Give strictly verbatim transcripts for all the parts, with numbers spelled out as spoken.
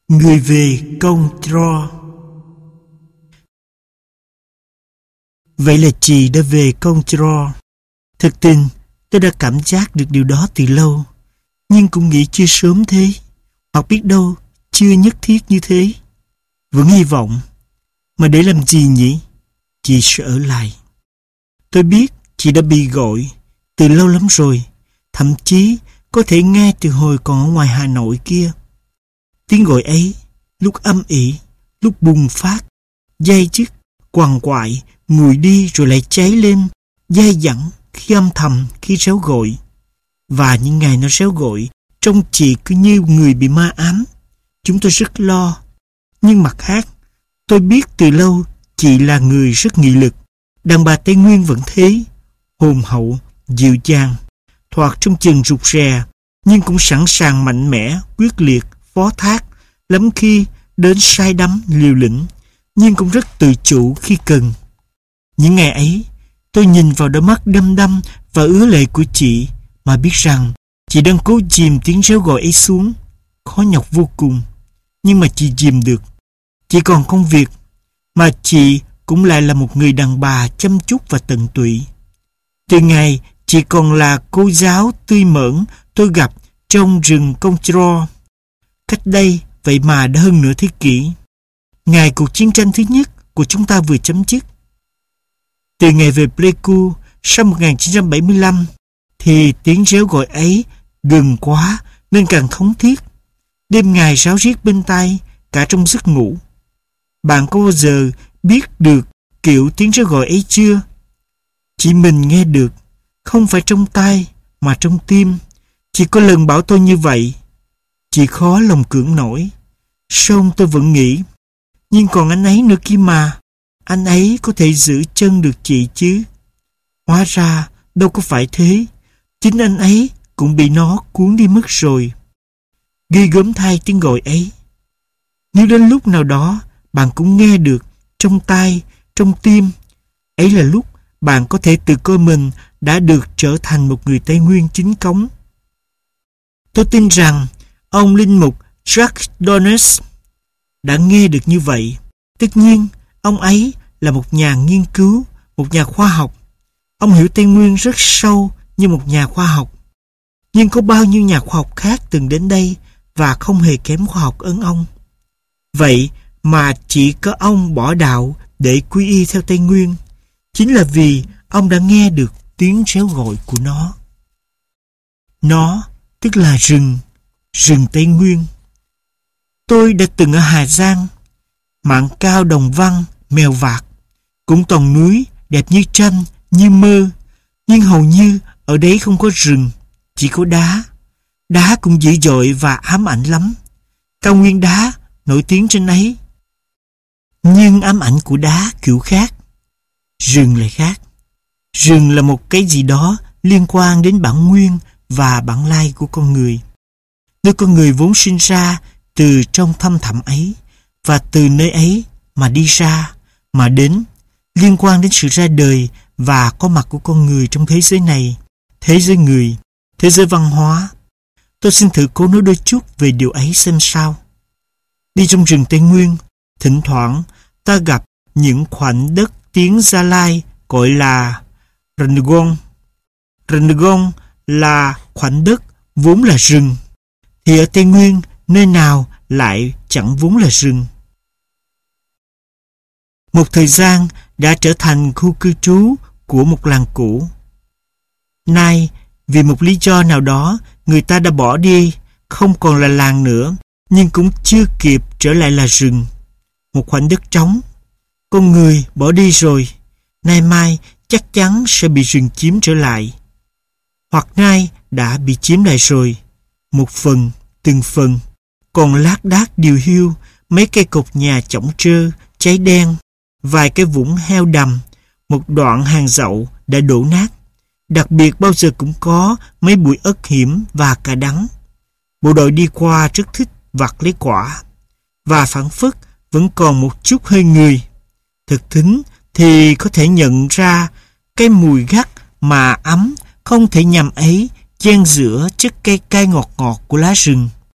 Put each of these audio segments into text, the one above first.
Người về công Tro. Vậy là chị đã về công Tro. Thật tình, tôi đã cảm giác được điều đó từ lâu, nhưng cũng nghĩ chưa sớm thế, hoặc biết đâu chưa nhất thiết như thế. Vẫn hy vọng. Mà để làm gì nhỉ? Chị sẽ ở lại. Tôi biết chị đã bị gọi từ lâu lắm rồi, thậm chí có thể nghe từ hồi còn ở ngoài Hà Nội kia. Tiếng gọi ấy, lúc âm ỉ, lúc bùng phát, dai dứt, quằn quại, nguội đi rồi lại cháy lên, dai dẳng, khi âm thầm, khi réo gọi. Và những ngày nó réo gọi, trông chị cứ như người bị ma ám. Chúng tôi rất lo. Nhưng mặt khác, tôi biết từ lâu chị là người rất nghị lực. Đàn bà Tây Nguyên vẫn thế, hồn hậu, dịu dàng, thoạt trong chừng rụt rè, nhưng cũng sẵn sàng mạnh mẽ, quyết liệt, phó thác, lắm khi đến say đắm, liều lĩnh, nhưng cũng rất tự chủ khi cần. Những ngày ấy, tôi nhìn vào đôi mắt đăm đăm và ứa lệ của chị mà biết rằng chị đang cố chìm tiếng réo gọi ấy xuống. Khó nhọc vô cùng, nhưng mà chị chìm được. Chị còn công việc, mà chị cũng lại là một người đàn bà chăm chút và tận tụy. Từ ngày chị còn là cô giáo tươi mởn tôi gặp trong rừng Công Tro, cách đây vậy mà đã hơn nửa thế kỷ, ngày cuộc chiến tranh thứ nhất của chúng ta vừa chấm dứt. Từ ngày về Pleiku sau một nghìn chín trăm bảy mươi lăm thì tiếng réo gọi ấy gần quá nên càng thống thiết. Đêm ngày ráo riết bên tai, cả trong giấc ngủ. Bạn có bao giờ biết được kiểu tiếng réo gọi ấy chưa? Chỉ mình nghe được, không phải trong tai mà trong tim. Chị có lần bảo tôi như vậy. Chị khó lòng cưỡng nổi. Xong tôi vẫn nghĩ, nhưng còn anh ấy nữa kia mà, anh ấy có thể giữ chân được chị chứ. Hóa ra đâu có phải thế. Chính anh ấy cũng bị nó cuốn đi mất rồi. Ghê gớm thay tiếng gọi ấy. Nếu đến lúc nào đó bạn cũng nghe được trong tai, trong tim, ấy là lúc bạn có thể tự coi mình đã được trở thành một người Tây Nguyên chính cống. Tôi tin rằng ông linh mục Jacques Donnes đã nghe được như vậy. Tất nhiên, ông ấy là một nhà nghiên cứu, một nhà khoa học. Ông hiểu Tây Nguyên rất sâu như một nhà khoa học. Nhưng có bao nhiêu nhà khoa học khác từng đến đây và không hề kém khoa học hơn ông. Vậy mà chỉ có ông bỏ đạo để quy y theo Tây Nguyên, chính là vì ông đã nghe được tiếng réo gọi của nó. Nó tức là rừng, rừng Tây Nguyên. Tôi đã từng ở Hà Giang, mạn cao đồng văn, mèo vạc, cũng toàn núi đẹp như tranh, như mơ, nhưng hầu như ở đấy không có rừng, chỉ có đá. Đá cũng dữ dội và ám ảnh lắm. Cao nguyên đá nổi tiếng trên ấy. Nhưng ám ảnh của đá kiểu khác. Rừng lại khác. Rừng là một cái gì đó liên quan đến bản nguyên và bản lai của con người. Nơi con người vốn sinh ra từ trong thâm thẳm ấy, và từ nơi ấy mà đi ra, mà đến, liên quan đến sự ra đời và có mặt của con người trong thế giới này, thế giới người, thế giới văn hóa. Tôi xin thử cố nói đôi chút về điều ấy xem sao. Đi trong rừng Tây Nguyên, thỉnh thoảng ta gặp những khoảnh đất tiếng Gia Lai gọi là Rần-gôn. Rần-gôn là khoảnh đất vốn là rừng. Thì ở Tây Nguyên, nơi nào lại chẳng vốn là rừng. Một thời gian đã trở thành khu cư trú của một làng cũ. Nay, vì một lý do nào đó, người ta đã bỏ đi, không còn là làng nữa, nhưng cũng chưa kịp trở lại là rừng. Một khoảnh đất trống. Con người bỏ đi rồi, nay mai chắc chắn sẽ bị rừng chiếm trở lại. Hoặc nay đã bị chiếm lại rồi, một phần, từng phần. Còn lác đác điều hiu, mấy cây cột nhà chõng trơ, cháy đen, vài cái vũng heo đầm, một đoạn hàng dậu đã đổ nát. Đặc biệt bao giờ cũng có mấy bụi ớt hiểm và cà đắng. Bộ đội đi qua rất thích vặt lấy quả, và phảng phất vẫn còn một chút hơi người. Thực thính thì có thể nhận ra cái mùi gắt mà ấm không thể nhầm ấy chen giữa chất cây cay ngọt ngọt của lá rừng.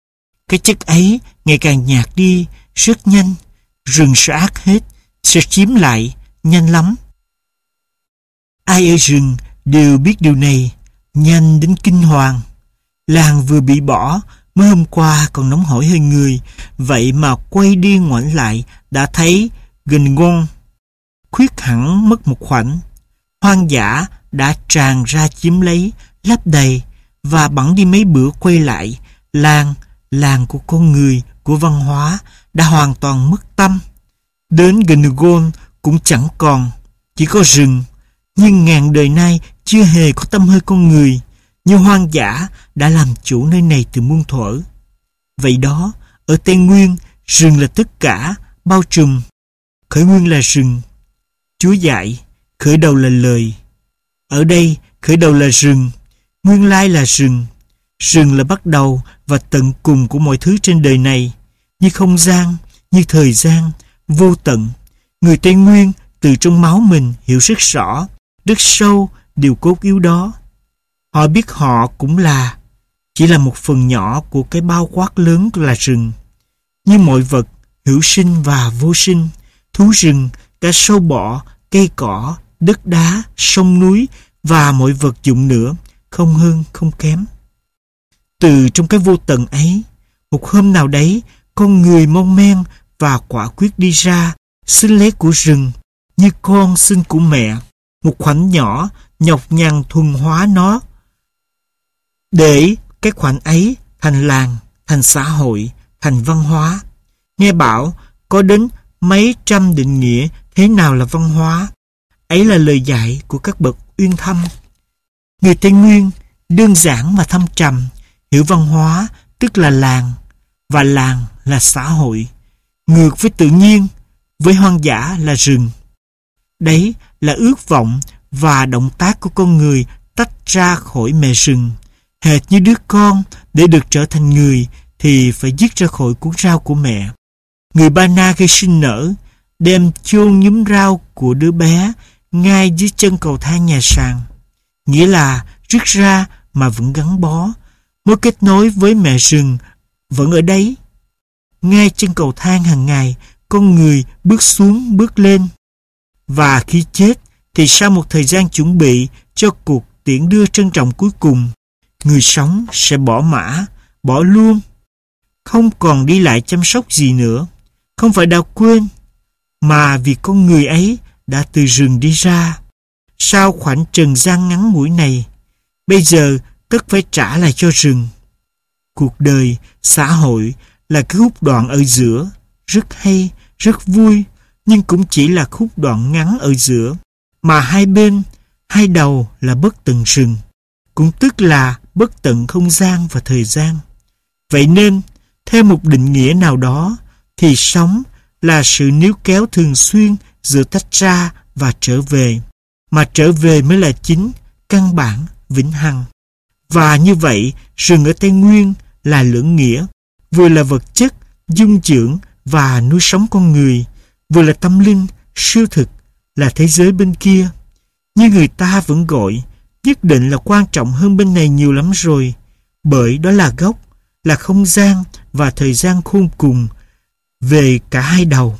Cái chất ấy ngày càng nhạt đi rất nhanh. Rừng sẽ át hết, sẽ chiếm lại nhanh lắm. Ai ở rừng đều biết điều này, nhanh đến kinh hoàng. Làng vừa bị bỏ, mới hôm qua còn nóng hổi hơn người, vậy mà quay đi ngoảnh lại đã thấy gần ngon. Khuyết hẳn mất một khoảnh. Hoang dã đã tràn ra chiếm lấy, lấp đầy, và bẵng đi mấy bữa quay lại, làng, làng của con người, của văn hóa, đã hoàn toàn mất tâm. Đến Gân cũng chẳng còn, chỉ có rừng. Nhưng ngàn đời nay chưa hề có tăm hơi con người, như hoang dã đã làm chủ nơi này từ muôn thuở. Vậy đó, ở Tây Nguyên, rừng là tất cả, bao trùm. Khởi nguyên là rừng. Chúa dạy, khởi đầu là lời. Ở đây, khởi đầu là rừng, nguyên lai là rừng. Rừng là bắt đầu và tận cùng của mọi thứ trên đời này, như không gian, như thời gian, vô tận. Người Tây Nguyên từ trong máu mình hiểu rất rõ, rất sâu điều cốt yếu đó. Họ biết họ cũng là, chỉ là một phần nhỏ của cái bao quát lớn là rừng. Như mọi vật, hữu sinh và vô sinh, thú rừng, cả sâu bọ, cây cỏ, đất đá, sông núi và mọi vật dụng nữa, không hơn không kém. Từ trong cái vô tận ấy, một hôm nào đấy, con người mon men và quả quyết đi ra, xin lấy của rừng, như con xin của mẹ, một khoảnh nhỏ nhọc nhằn thuần hóa nó, để cái khoảnh ấy thành làng, thành xã hội, thành văn hóa. Nghe bảo có đến mấy trăm định nghĩa thế nào là văn hóa. Ấy là lời dạy của các bậc uyên thâm. Người Tây Nguyên đơn giản mà thâm trầm, hiểu văn hóa tức là làng, và làng là xã hội, ngược với tự nhiên, với hoang dã là rừng. Đấy là ước vọng và động tác của con người tách ra khỏi mẹ rừng. Hệt như đứa con để được trở thành người thì phải dứt ra khỏi cuốn rau của mẹ. Người Ba Na khi sinh nở đem chôn nhúm rau của đứa bé ngay dưới chân cầu thang nhà sàn, nghĩa là rứt ra mà vẫn gắn bó. Mối kết nối với mẹ rừng vẫn ở đấy. Ngay chân cầu thang hàng ngày, con người bước xuống bước lên. Và khi chết thì sau một thời gian chuẩn bị cho cuộc tiễn đưa trân trọng cuối cùng, người sống sẽ bỏ mã, bỏ luôn, không còn đi lại chăm sóc gì nữa. Không phải đã quên, mà vì con người ấy đã từ rừng đi ra. Sau khoảnh trần gian ngắn ngủi này, bây giờ tất phải trả lại cho rừng. Cuộc đời, xã hội là cái khúc đoạn ở giữa, rất hay, rất vui, nhưng cũng chỉ là khúc đoạn ngắn ở giữa, mà hai bên, hai đầu là bất tận rừng, cũng tức là bất tận không gian và thời gian. Vậy nên, theo một định nghĩa nào đó, thì sống là sự níu kéo thường xuyên giữa tách ra và trở về, mà trở về mới là chính, căn bản, vĩnh hằng. Và như vậy, rừng ở Tây Nguyên là lưỡng nghĩa, vừa là vật chất, dung dưỡng và nuôi sống con người, vừa là tâm linh, siêu thực, là thế giới bên kia. Nhưng người ta vẫn gọi, nhất định là quan trọng hơn bên này nhiều lắm rồi, bởi đó là gốc, là không gian và thời gian khôn cùng, về cả hai đầu.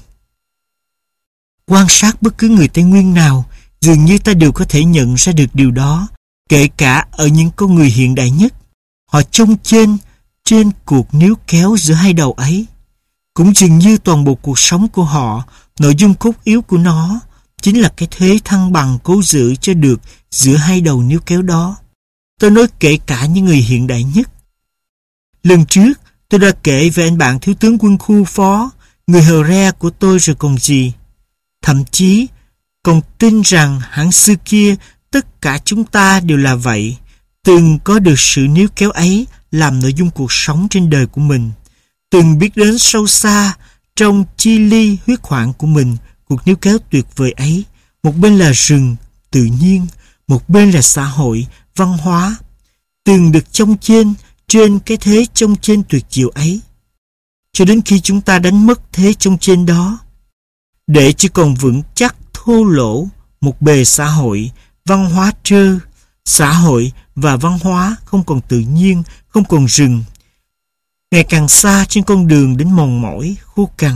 Quan sát bất cứ người Tây Nguyên nào, dường như ta đều có thể nhận ra được điều đó, kể cả ở những con người hiện đại nhất. Họ trông trên, trên cuộc níu kéo giữa hai đầu ấy. Cũng dường như toàn bộ cuộc sống của họ, nội dung cốt yếu của nó, chính là cái thế thăng bằng cố giữ cho được giữa hai đầu níu kéo đó. Tôi nói kể cả những người hiện đại nhất. Lần trước, tôi đã kể về anh bạn thiếu tướng quân khu phó, người hờ re của tôi rồi còn gì. Thậm chí, còn tin rằng hẳn xưa kia tất cả chúng ta đều là vậy, từng có được sự níu kéo ấy làm nội dung cuộc sống trên đời của mình, từng biết đến sâu xa trong chi ly huyết hoạn của mình cuộc níu kéo tuyệt vời ấy. Một bên là rừng, tự nhiên, một bên là xã hội, văn hóa, từng được trông trên trên cái thế trông trên tuyệt diệu ấy, cho đến khi chúng ta đánh mất thế trông trên đó, để chỉ còn vững chắc thô lỗ một bề xã hội, văn hóa trơ, xã hội và văn hóa không còn tự nhiên, không còn rừng. ngày càng xa trên con đường đến mòn mỏi, khô cằn.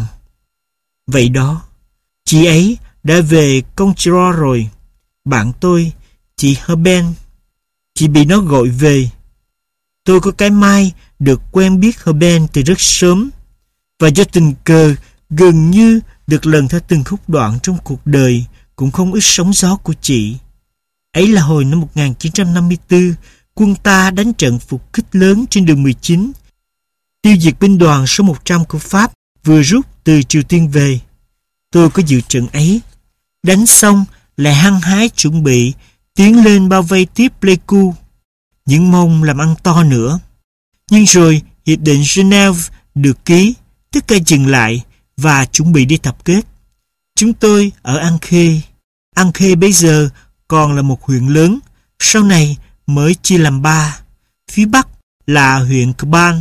Vậy đó, chị ấy đã về Conchero rồi. Bạn tôi, chị Herben, chị bị nó gọi về. Tôi có cái may được quen biết Herben từ rất sớm, và do tình cờ gần như được lần theo từng khúc đoạn trong cuộc đời cũng không ít sóng gió của chị. Ấy là hồi năm một nghìn chín trăm năm mươi tư, quân ta đánh trận phục kích lớn trên đường mười chín, tiêu diệt binh đoàn số một trăm của Pháp vừa rút từ Triều Tiên về. Tôi có dự trận ấy. Đánh xong lại hăng hái chuẩn bị tiến lên bao vây tiếp Pleiku, những mong làm ăn to nữa. Nhưng rồi hiệp định Geneva được ký, tất cả dừng lại và chuẩn bị đi tập kết. Chúng tôi ở An Khê. An Khê bây giờ còn là một huyện lớn, sau này mới chia làm ba. Phía bắc là huyện Kban,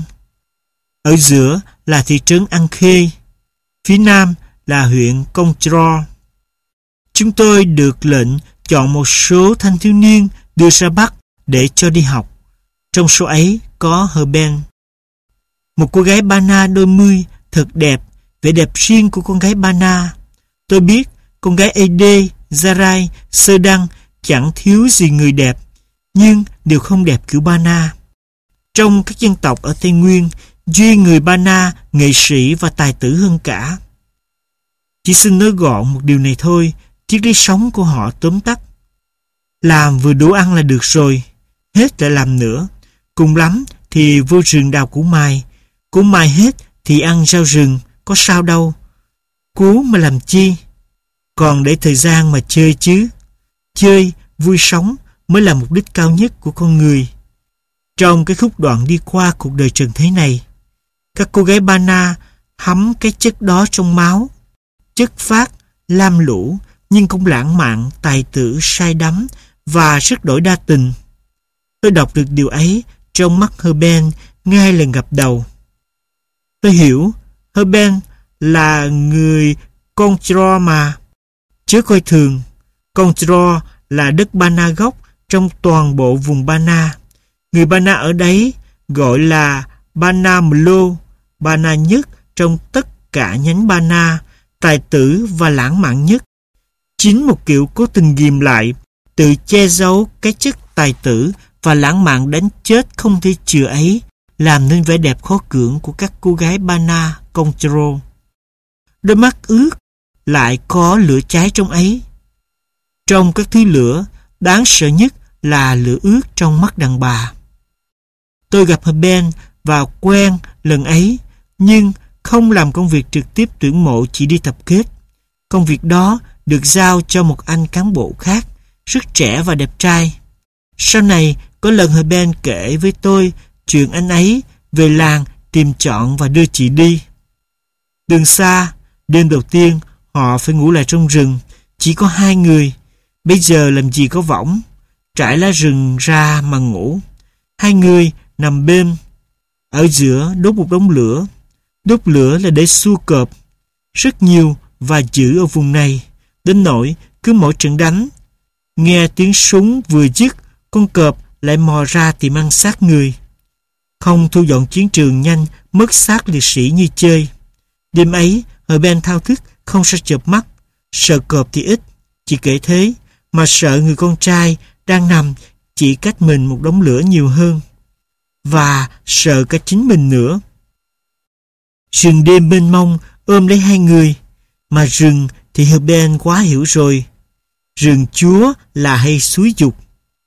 ở giữa là thị trấn An Khê, phía nam là huyện Conchero. Chúng tôi được lệnh chọn một số thanh thiếu niên đưa ra Bắc để cho đi học. Trong số ấy có Herben, một cô gái Ba Na đôi mươi, thật đẹp, vẻ đẹp riêng của con gái Ba Na. Tôi biết con gái Ede, Zarai, Sơ Đăng chẳng thiếu gì người đẹp, nhưng đều không đẹp kiểu Ba Na. Trong các dân tộc ở Tây Nguyên, duy người Ba Na nghệ sĩ và tài tử hơn cả. Chỉ xin nói gọn một điều này thôi, triết lý sống của họ tóm tắt: làm vừa đủ ăn là được rồi, hết lại làm nữa. Cùng lắm thì vô rừng đào củ mài, củ mài hết thì ăn rau rừng, có sao đâu. Cú mà làm chi? Còn để thời gian mà chơi chứ. Chơi, vui sống mới là mục đích cao nhất của con người. Trong cái khúc đoạn đi qua cuộc đời trần thế này, các cô gái Ba Na hắm cái chất đó trong máu. Chất phác, lam lũ, nhưng cũng lãng mạn, tài tử, say đắm và rất đổi đa tình. Tôi đọc được điều ấy trong mắt Herben ngay lần gặp đầu. Tôi hiểu Herben là người Conchero mà. Chớ coi thường, Conchero là đất Ba Na gốc trong toàn bộ vùng Ba Na. Người Ba Na ở đấy gọi là Ba Na Mlo, Ba Na nhất trong tất cả nhánh Ba Na, tài tử và lãng mạn nhất. Chính một kiểu cố tình ghìm lại, tự che giấu cái chất tài tử và lãng mạn đến chết không thể chừa ấy, làm nên vẻ đẹp khó cưỡng của các cô gái Ba Na Conchero. Đôi mắt ướt lại có lửa cháy trong ấy. Trong các thứ lửa, đáng sợ nhất là lửa ướt trong mắt đàn bà. Tôi gặp Herben và quen lần ấy, nhưng không làm công việc trực tiếp tuyển mộ, chỉ đi tập kết. Công việc đó được giao cho một anh cán bộ khác, rất trẻ và đẹp trai. Sau này, có lần Herben kể với tôi chuyện anh ấy về làng tìm chọn và đưa chị đi. Đường xa, đêm đầu tiên họ phải ngủ lại trong rừng, chỉ có hai người. Bây giờ làm gì có võng, trải lá rừng ra mà ngủ. Hai người nằm bên, ở giữa đốt một đống lửa. Đốt lửa là để xua cọp, rất nhiều và dữ ở vùng này, đến nỗi cứ mỗi trận đánh, nghe tiếng súng vừa dứt, con cọp lại mò ra tìm ăn xác người. Không thu dọn chiến trường nhanh, mất xác liệt sĩ như chơi. Đêm ấy, Herben thao thức không sao chợp mắt. Sợ cọp thì ít, chỉ kể thế, mà sợ người con trai đang nằm chỉ cách mình một đống lửa nhiều hơn. Và sợ cả chính mình nữa. Rừng đêm mênh mông ôm lấy hai người, mà rừng thì Herben quá hiểu rồi. Rừng chúa là hay xúi dục.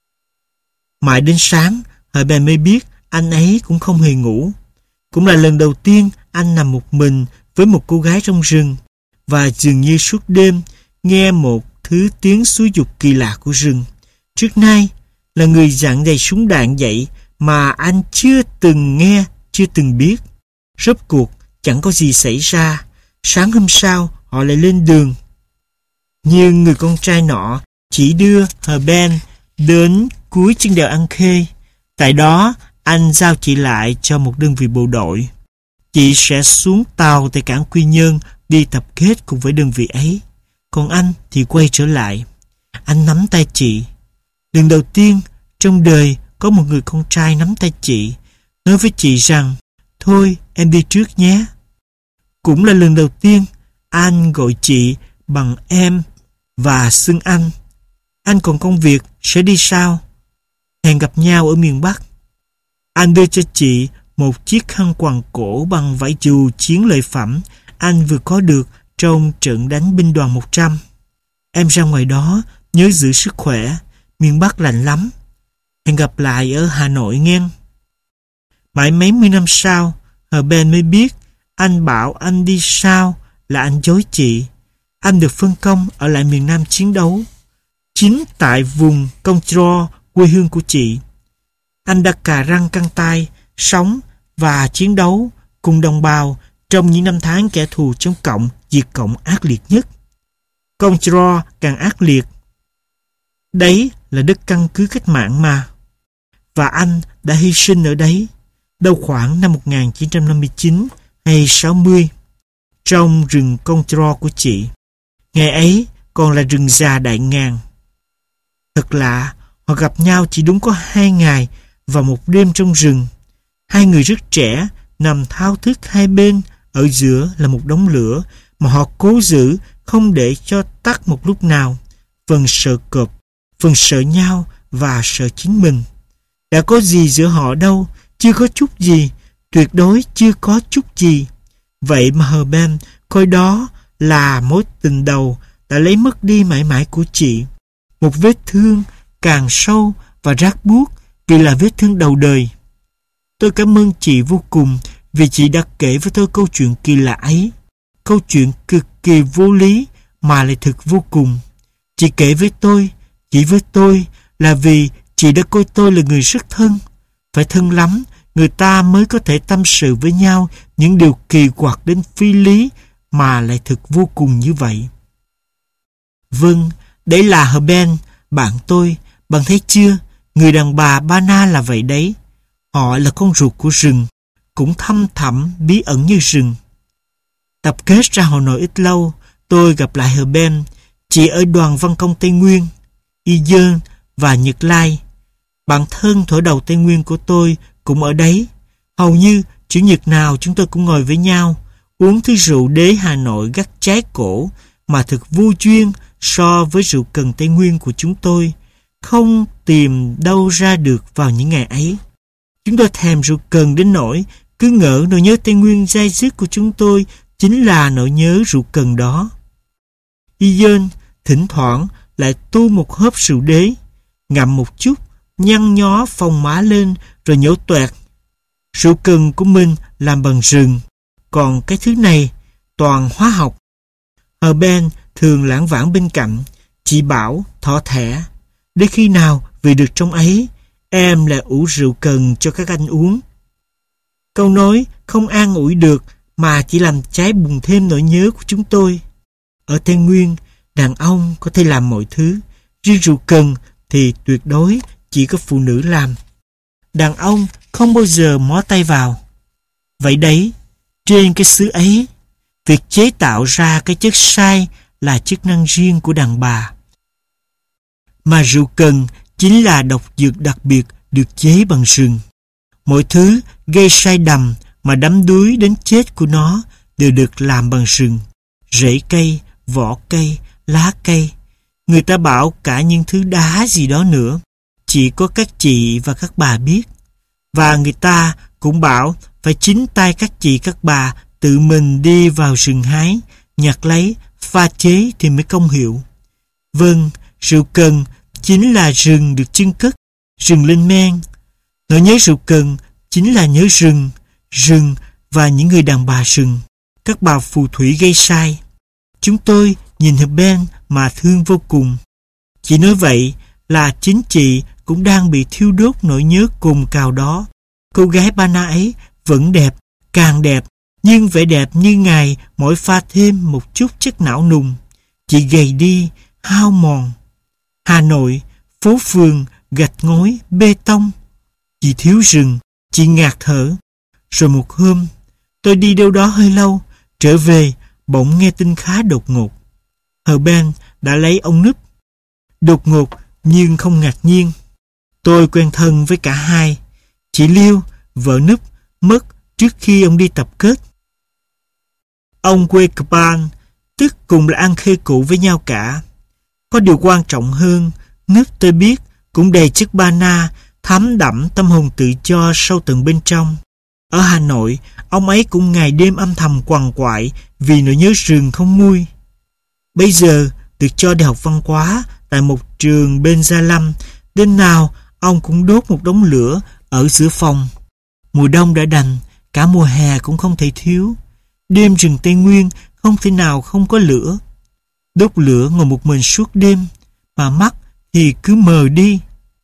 Mãi đến sáng, Herben mới biết anh ấy cũng không hề ngủ. Cũng là lần đầu tiên anh nằm một mình với một cô gái trong rừng, và dường như suốt đêm nghe một thứ tiếng xúi dục kỳ lạ của rừng. Trước nay là người dặn đầy súng đạn vậy mà anh chưa từng nghe, chưa từng biết. Rốt cuộc chẳng có gì xảy ra. Sáng hôm sau họ lại lên đường. Nhưng người con trai nọ chỉ đưa Herben đến cuối chân đèo An Khê. Tại đó anh giao chị lại cho một đơn vị bộ đội. Chị sẽ xuống tàu tại cảng Quy Nhơn đi tập kết cùng với đơn vị ấy. Còn anh thì quay trở lại. Anh nắm tay chị. Lần đầu tiên trong đời có một người con trai nắm tay chị, nói với chị rằng: Thôi em đi trước nhé. Cũng là lần đầu tiên anh gọi chị bằng em và xưng anh. Anh còn công việc, sẽ đi sao? Hẹn gặp nhau ở miền Bắc. Anh đưa cho chị một chiếc khăn quàng cổ bằng vải dù chiến lợi phẩm anh vừa có được trong trận đánh binh đoàn một trăm. Em ra ngoài đó, nhớ giữ sức khỏe, miền Bắc lạnh lắm. Hẹn gặp lại ở Hà Nội nghe. Mãi mấy mươi năm sau, Herbert mới biết anh bảo anh đi sao là anh dối chị. Anh được phân công ở lại miền Nam chiến đấu, chính tại vùng Công Tro, quê hương của chị. Anh đã cà răng căng tay, sống và chiến đấu cùng đồng bào trong những năm tháng kẻ thù chống cộng, diệt cộng ác liệt nhất. Công Tro càng ác liệt. Đấy là đất căn cứ cách mạng mà. Và anh đã hy sinh ở đấy, đâu khoảng năm một nghìn chín trăm năm mươi chín hay sáu mươi, trong rừng Công Tro của chị. Ngày ấy còn là rừng già đại ngàn. Thật lạ, họ gặp nhau chỉ đúng có hai ngày và một đêm trong rừng. Hai người rất trẻ nằm thao thức hai bên, ở giữa là một đống lửa mà họ cố giữ không để cho tắt một lúc nào. Phần sợ cọp, phần sợ nhau và sợ chính mình. Đã có gì giữa họ đâu, chưa có chút gì, tuyệt đối chưa có chút gì. Vậy mà Herbert coi đó là mối tình đầu đã lấy mất đi mãi mãi của chị. Một vết thương càng sâu và rát buốt vì là vết thương đầu đời. Tôi cảm ơn chị vô cùng vì chị đã kể với tôi câu chuyện kỳ lạ ấy. Câu chuyện cực kỳ vô lý mà lại thực vô cùng. Chị kể với tôi, chỉ với tôi là vì chị đã coi tôi là người rất thân. Phải thân lắm, người ta mới có thể tâm sự với nhau những điều kỳ quặc đến phi lý mà lại thực vô cùng như vậy. Vâng, đấy là Herbert, bạn tôi. Bạn thấy chưa, người đàn bà Ba Na là vậy đấy. Họ là con ruột của rừng, cũng thăm thẳm bí ẩn như rừng. Tập kết ra Hà Nội ít lâu, tôi gặp lại Herbert, chị ở đoàn văn công Tây Nguyên, Y Dơn và Nhật Lai. Bạn thân thuở đầu Tây Nguyên của tôi cũng ở đấy. Hầu như chủ nhật nào chúng tôi cũng ngồi với nhau, uống thứ rượu đế Hà Nội gắt trái cổ mà thực vô duyên so với rượu cần Tây Nguyên của chúng tôi, không tìm đâu ra được vào những ngày ấy. Chúng tôi thèm rượu cần đến nỗi cứ ngỡ nỗi nhớ Tây Nguyên dai dứt của chúng tôi chính là nỗi nhớ rượu cần đó. Y Dơn thỉnh thoảng lại tu một hớp rượu đế, ngậm một chút, nhăn nhó phồng má lên rồi nhổ toẹt. Rượu cần của mình làm bằng rừng, còn cái thứ này toàn hóa học. Herbert thường lãng vãng bên cạnh, chị bảo thỏ thẻ. Đến khi nào về được trong ấy, em lại ủ rượu cần cho các anh uống. Câu nói không an ủi được mà chỉ làm cháy bùng thêm nỗi nhớ của chúng tôi. Ở Tây Nguyên, đàn ông có thể làm mọi thứ, riêng rượu cần thì tuyệt đối chỉ có phụ nữ làm. Đàn ông không bao giờ mó tay vào. Vậy đấy, trên cái xứ ấy, việc chế tạo ra cái chất sai là chức năng riêng của đàn bà. Mà rượu cần chính là độc dược đặc biệt được chế bằng rừng. Mọi thứ gây sai đầm mà đắm đuối đến chết của nó đều được làm bằng rừng. Rễ cây, vỏ cây, lá cây. Người ta bảo cả những thứ đá gì đó nữa, chỉ có các chị và các bà biết. Và người ta cũng bảo phải chính tay các chị các bà tự mình đi vào rừng hái, nhặt lấy, pha chế thì mới công hiệu. Vâng, rượu cần chính là rừng được chưng cất, rừng lên men. Nỗi nhớ rượu cần chính là nhớ rừng, rừng và những người đàn bà rừng, các bà phù thủy gây sai. Chúng tôi nhìn Herbert mà thương vô cùng. Chị nói vậy là chính chị cũng đang bị thiêu đốt nỗi nhớ cồn cào đó. Cô gái Ba Na ấy vẫn đẹp, càng đẹp, nhưng vẻ đẹp như ngày mỗi pha thêm một chút chất não nùng. Chị gầy đi, hao mòn. Hà Nội, phố phường, gạch ngói, bê tông. Chị thiếu rừng, chị ngạt thở. Rồi một hôm, tôi đi đâu đó hơi lâu, trở về, bỗng nghe tin khá đột ngột. Herbert đã lấy ông Núp. Đột ngột nhưng không ngạc nhiên. Tôi quen thân với cả hai. Chị Liêu, vợ Núp, mất trước khi ông đi tập kết. Ông quê Caban, tức cùng là ăn khê cụ với nhau cả. Có điều quan trọng hơn, nếp tôi biết cũng đầy chất ba na, thấm đẫm tâm hồn tự do sâu tận bên trong. Ở Hà Nội, ông ấy cũng ngày đêm âm thầm quằn quại vì nỗi nhớ rừng không nguôi. Bây giờ được cho đi học văn hóa tại một trường bên Gia Lâm, đêm nào ông cũng đốt một đống lửa ở giữa phòng. Mùa đông đã đành, cả mùa hè cũng không thể thiếu. Đêm rừng Tây Nguyên không thể nào không có lửa. Đốt lửa ngồi một mình suốt đêm, mà mắt thì cứ mờ đi.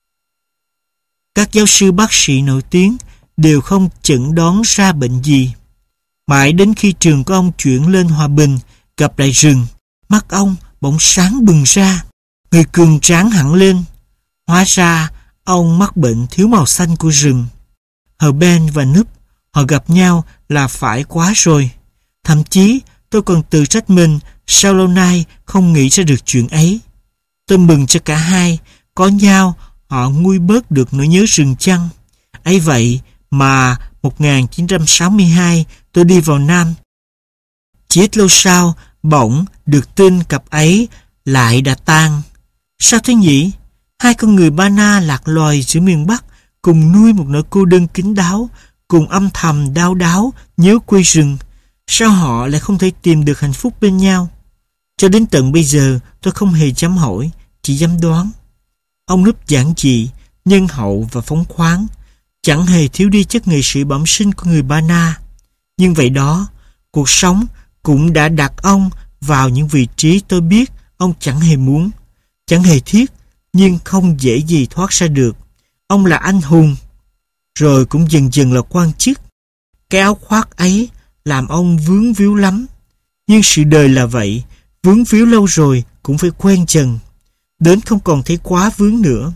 Các giáo sư bác sĩ nổi tiếng đều không chẩn đoán ra bệnh gì. Mãi đến khi trường của ông chuyển lên Hòa Bình, gặp lại rừng, mắt ông bỗng sáng bừng ra, người cường tráng hẳn lên. Hóa ra ông mắc bệnh thiếu màu xanh của rừng. Hờ Ben và Núp, họ gặp nhau là phải quá rồi. Thậm chí tôi còn tự trách mình sao lâu nay không nghĩ ra được chuyện ấy. Tôi mừng cho cả hai, có nhau họ nguôi bớt được nỗi nhớ rừng chăng. Ấy vậy mà một nghìn chín trăm sáu mươi hai tôi đi vào Nam. Chỉ ít lâu sau, bỗng được tin cặp ấy lại đã tan. Sao thế nhỉ? Hai con người Ba Na lạc loài giữa miền Bắc cùng nuôi một nỗi cô đơn kín đáo, cùng âm thầm đau đáu nhớ quê rừng. Sao họ lại không thể tìm được hạnh phúc bên nhau? Cho đến tận bây giờ tôi không hề dám hỏi, chỉ dám đoán. Ông Núp giản dị, nhân hậu và phóng khoáng, chẳng hề thiếu đi chất nghệ sĩ bẩm sinh của người Ba Na. Nhưng vậy đó, cuộc sống cũng đã đặt ông vào những vị trí tôi biết ông chẳng hề muốn, chẳng hề thiết, nhưng không dễ gì thoát ra được. Ông là anh hùng, rồi cũng dần dần là quan chức. Cái áo khoác ấy làm ông vướng víu lắm. Nhưng sự đời là vậy, vướng víu lâu rồi cũng phải quen dần, đến không còn thấy quá vướng nữa.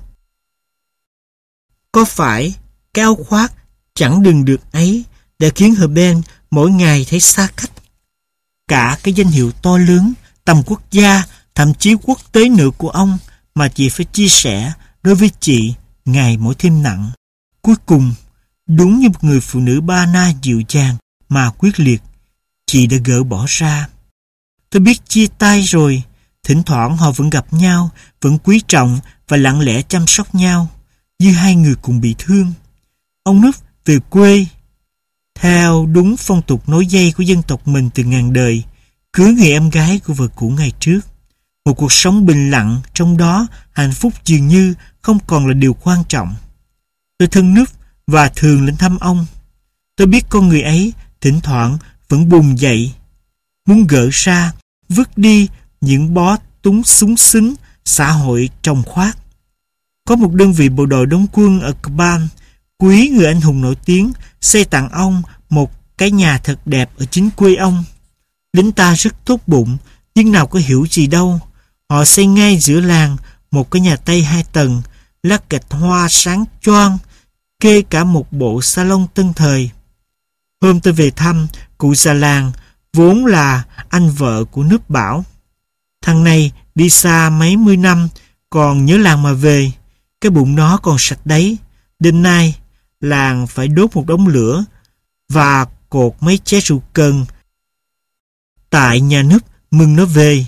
Có phải cái áo khoác chẳng đừng được ấy đã khiến Hờ Ben mỗi ngày thấy xa cách? Cả cái danh hiệu to lớn, tầm quốc gia, thậm chí quốc tế nữa của ông mà chị phải chia sẻ đối với chị ngày mỗi thêm nặng. Cuối cùng, đúng như một người phụ nữ Ba Na dịu dàng mà quyết liệt, chị đã gỡ bỏ ra. Tôi biết chia tay rồi, thỉnh thoảng họ vẫn gặp nhau, vẫn quý trọng và lặng lẽ chăm sóc nhau, như hai người cùng bị thương. Ông Núp về quê, theo đúng phong tục nối dây của dân tộc mình từ ngàn đời, cưới người em gái của vợ cũ ngày trước. Một cuộc sống bình lặng, trong đó hạnh phúc dường như không còn là điều quan trọng. Tôi thân Núp và thường lên thăm ông. Tôi biết con người ấy thỉnh thoảng vẫn bùng dậy, muốn gỡ ra, vứt đi những bó túng súng xính xã hội trồng khoác. Có một đơn vị bộ đội đóng quân ở Caban, quý người anh hùng nổi tiếng, xây tặng ông một cái nhà thật đẹp ở chính quê ông. Lính ta rất tốt bụng, nhưng nào có hiểu gì đâu. Họ xây ngay giữa làng một cái nhà Tây hai tầng, lát gạch hoa sáng choang, kê cả một bộ salon tân thời. Hôm tôi về thăm, cụ già làng, vốn là anh vợ của Núp bảo: thằng này đi xa mấy mươi năm, còn nhớ làng mà về, cái bụng nó còn sạch đấy. Đêm nay, làng phải đốt một đống lửa và cột mấy trái rượu cần tại nhà Núp mừng nó về.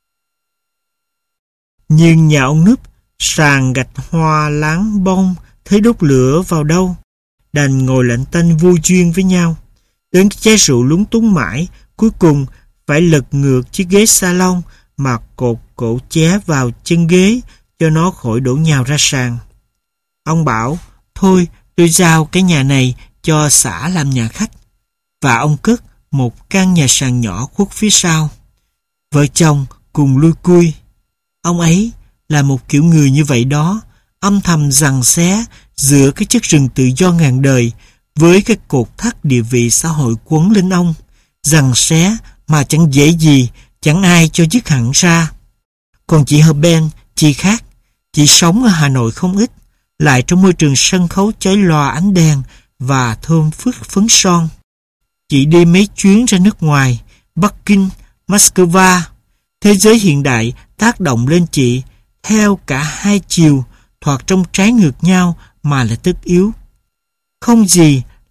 Nhưng nhà ông Núp, sàn gạch hoa láng bông, thấy đốt lửa vào đâu, đành ngồi lạnh tanh vô duyên với nhau. Đến cái chai rượu lúng túng mãi, cuối cùng phải lật ngược chiếc ghế salon mà cột cổ ché vào chân ghế cho nó khỏi đổ nhào ra sàn. Ông bảo: thôi tôi giao cái nhà này cho xã làm nhà khách. Và ông cất một căn nhà sàn nhỏ khuất phía sau. Vợ chồng cùng lui cui. Ông ấy là một kiểu người như vậy đó, âm thầm giằng xé giữa cái chất rừng tự do ngàn đời với cái cột thắt địa vị xã hội quấn lên ông. Giằng xé mà chẳng dễ gì, chẳng ai cho dứt hẳn ra. Còn chị Hờ Ben, chị khác. Chị sống ở Hà Nội không ít, lại trong môi trường sân khấu chói lòa ánh đèn và thơm phức phấn son. Chị đi mấy chuyến ra nước ngoài, Bắc Kinh, Moscow. Thế giới hiện đại tác động lên chị theo cả hai chiều, thoạt trong trái ngược nhau mà là tất yếu. Không gì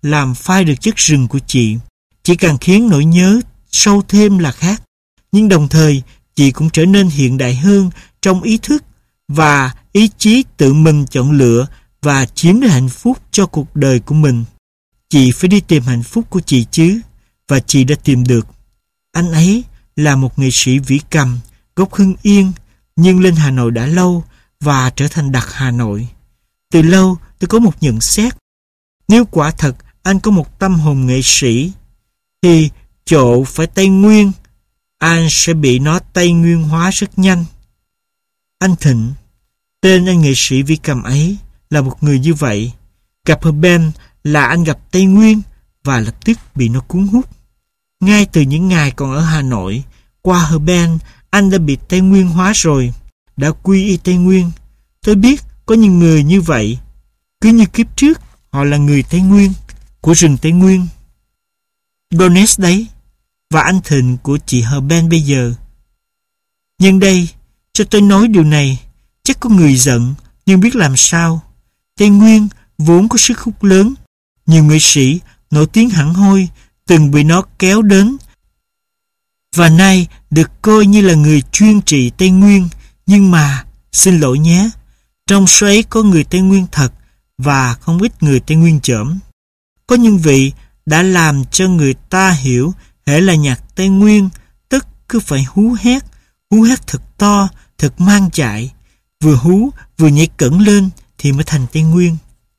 làm phai được chất rừng của chị. Chỉ càng khiến nỗi nhớ sâu thêm là khác. Nhưng đồng thời, chị cũng trở nên hiện đại hơn trong ý thức và ý chí tự mình chọn lựa và chiếm lấy hạnh phúc cho cuộc đời của mình. Chị phải đi tìm hạnh phúc của chị chứ, và chị đã tìm được. Anh ấy là một nghệ sĩ vĩ cầm, gốc Hưng Yên, nhưng lên Hà Nội đã lâu và trở thành đặc Hà Nội. Từ lâu tôi có một nhận xét. Nếu quả thật anh có một tâm hồn nghệ sĩ, thì chỗ phải Tây Nguyên, anh sẽ bị nó Tây Nguyên hóa rất nhanh. Anh Thịnh, tên anh nghệ sĩ vĩ cầm ấy, là một người như vậy. Gặp Herbin là anh gặp Tây Nguyên và lập tức bị nó cuốn hút. Ngay từ những ngày còn ở Hà Nội, qua Herbin, anh đã bị Tây Nguyên hóa rồi, đã quy y Tây Nguyên. Tôi biết có những người như vậy, cứ như kiếp trước, họ là người Tây Nguyên, của rừng Tây Nguyên. Donetsk đấy, và anh Thịnh của chị Herbin bây giờ. Nhưng đây, cho tôi nói điều này, chắc có người giận, nhưng biết làm sao. Tây Nguyên vốn có sức hút lớn. Nhiều nghệ sĩ nổi tiếng hẳn hoi từng bị nó kéo đến, và nay được coi như là người chuyên trị Tây Nguyên. Nhưng mà, xin lỗi nhé, trong số ấy có người Tây Nguyên thật và không ít người Tây Nguyên chởm. Có những vị đã làm cho người ta hiểu hễ là nhạc Tây Nguyên, tức cứ phải hú hét, hú hét thật to, thật mang chạy, vừa hú vừa nhảy cẫng lên thì mới thành Tây Nguyên.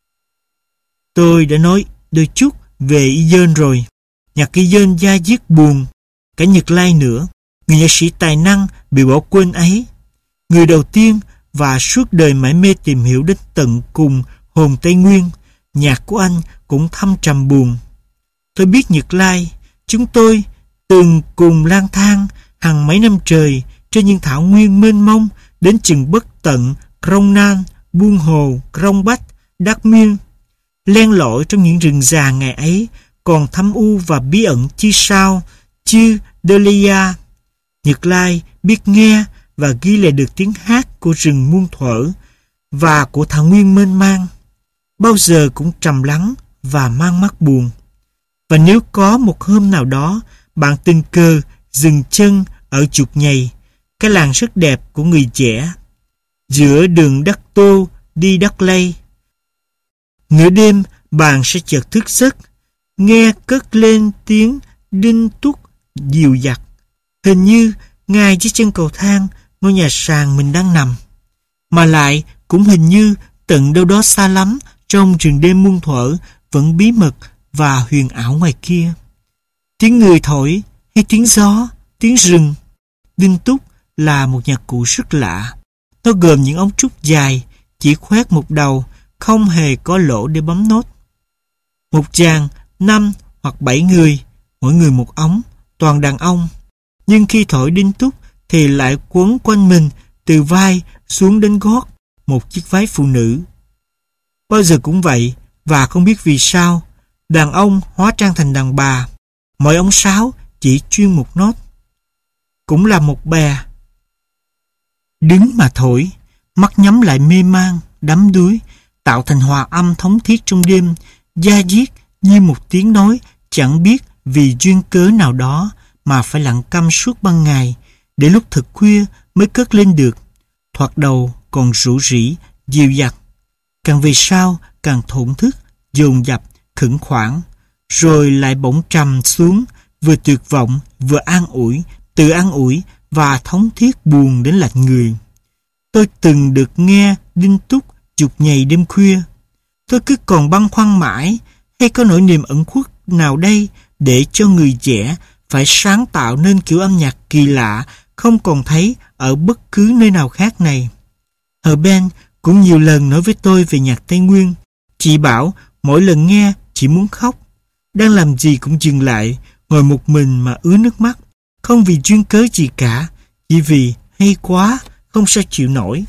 Tôi đã nói đôi chút về Y Dơn rồi. Nhạc Y Dơn da diết buồn, cả Nhật Lai nữa, người nhạc sĩ tài năng bị bỏ quên ấy. Người đầu tiên và suốt đời mãi mê tìm hiểu đến tận cùng hồn Tây Nguyên, nhạc của anh cũng thâm trầm buồn. Tôi biết Nhật Lai, chúng tôi từng cùng lang thang hàng mấy năm trời trên những thảo nguyên mênh mông đến chừng bất tận Krông Nan, Buôn Hồ, Krông Bách, Đắc Miên. Len lỏi trong những rừng già ngày ấy còn thâm u và bí ẩn chi sao, chứ Delia. Nhật Lai biết nghe và ghi lại được tiếng hát của rừng muôn thuở và của thảo nguyên mênh mang, bao giờ cũng trầm lắng và mang mắt buồn. Và nếu có một hôm nào đó bạn tình cờ dừng chân ở Chuột Nhầy, cái làng rất đẹp của người trẻ, giữa đường Đắc Tô đi Đắc Lây, nửa đêm bạn sẽ chợt thức giấc, nghe cất lên tiếng đinh túc dịu dặt, hình như ngay dưới chân cầu thang ngôi nhà sàn mình đang nằm, mà lại cũng hình như tận đâu đó xa lắm trong rừng đêm muôn thuở vẫn bí mật và huyền ảo ngoài kia. Tiếng người thổi hay tiếng gió, tiếng rừng. Đinh túc là một nhạc cụ rất lạ. Nó gồm những ống trúc dài, chỉ khoét một đầu, không hề có lỗ để bấm nốt. Một chàng năm hoặc bảy người, mỗi người một ống, toàn đàn ông. Nhưng khi thổi đinh túc thì lại quấn quanh mình từ vai xuống đến gót một chiếc váy phụ nữ. Bao giờ cũng vậy, và không biết vì sao, đàn ông hóa trang thành đàn bà. Mỗi ống sáo chỉ chuyên một nốt. Cũng là một bè. Đứng mà thổi, mắt nhắm lại mê man, đắm đuối, tạo thành hòa âm thống thiết trong đêm, da diết như một tiếng nói chẳng biết vì duyên cớ nào đó mà phải lặng câm suốt ban ngày, để lúc thật khuya mới cất lên được. Thoạt đầu còn rủ rỉ, dịu dặt, càng về sau càng thổn thức, dồn dập, khẩn khoản, rồi lại bỗng trầm xuống, vừa tuyệt vọng, vừa an ủi, tự an ủi và thống thiết buồn đến lạnh người. Tôi từng được nghe đinh túc Chuột Nhầy đêm khuya. Tôi cứ còn băn khoăn mãi, hay có nỗi niềm ẩn khuất nào đây để cho người trẻ phải sáng tạo nên kiểu âm nhạc kỳ lạ không còn thấy ở bất cứ nơi nào khác này. Herbin cũng nhiều lần nói với tôi về nhạc Tây Nguyên. Chị bảo mỗi lần nghe chị muốn khóc, đang làm gì cũng dừng lại, ngồi một mình mà ứa nước mắt, không vì duyên cớ gì cả, chỉ vì hay quá, không sao chịu nổi.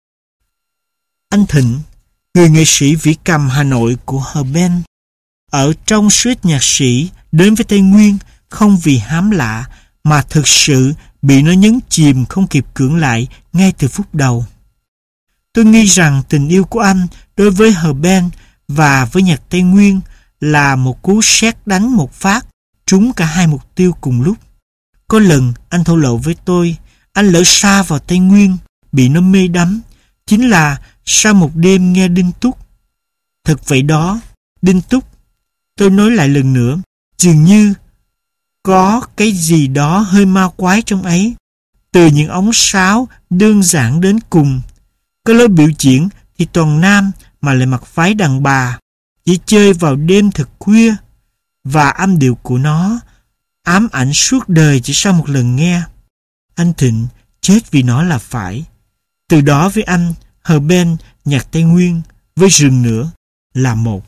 Anh Thịnh, người nghệ sĩ vĩ cầm Hà Nội của Herbin, ở trong suýt nhạc sĩ đến với Tây Nguyên không vì hám lạ mà thực sự bị nó nhấn chìm không kịp cưỡng lại ngay từ phút đầu. Tôi nghi rằng tình yêu của anh đối với Herbin và với nhạc Tây Nguyên là một cú sét đánh một phát, trúng cả hai mục tiêu cùng lúc. Có lần anh thổ lộ với tôi, anh lỡ sa vào Tây Nguyên, bị nó mê đắm, chính là sau một đêm nghe Đinh Túc. Thật vậy đó, Đinh Túc, tôi nói lại lần nữa, dường như có cái gì đó hơi ma quái trong ấy. Từ những ống sáo đơn giản đến cùng, cái lối biểu diễn thì toàn nam mà lại mặc váy đàn bà, chỉ chơi vào đêm thật khuya, và âm điệu của nó ám ảnh suốt đời chỉ sau một lần nghe. Anh Thịnh chết vì nó là phải. Từ đó với anh, hờ bên nhạc Tây Nguyên với rừng nữa là một.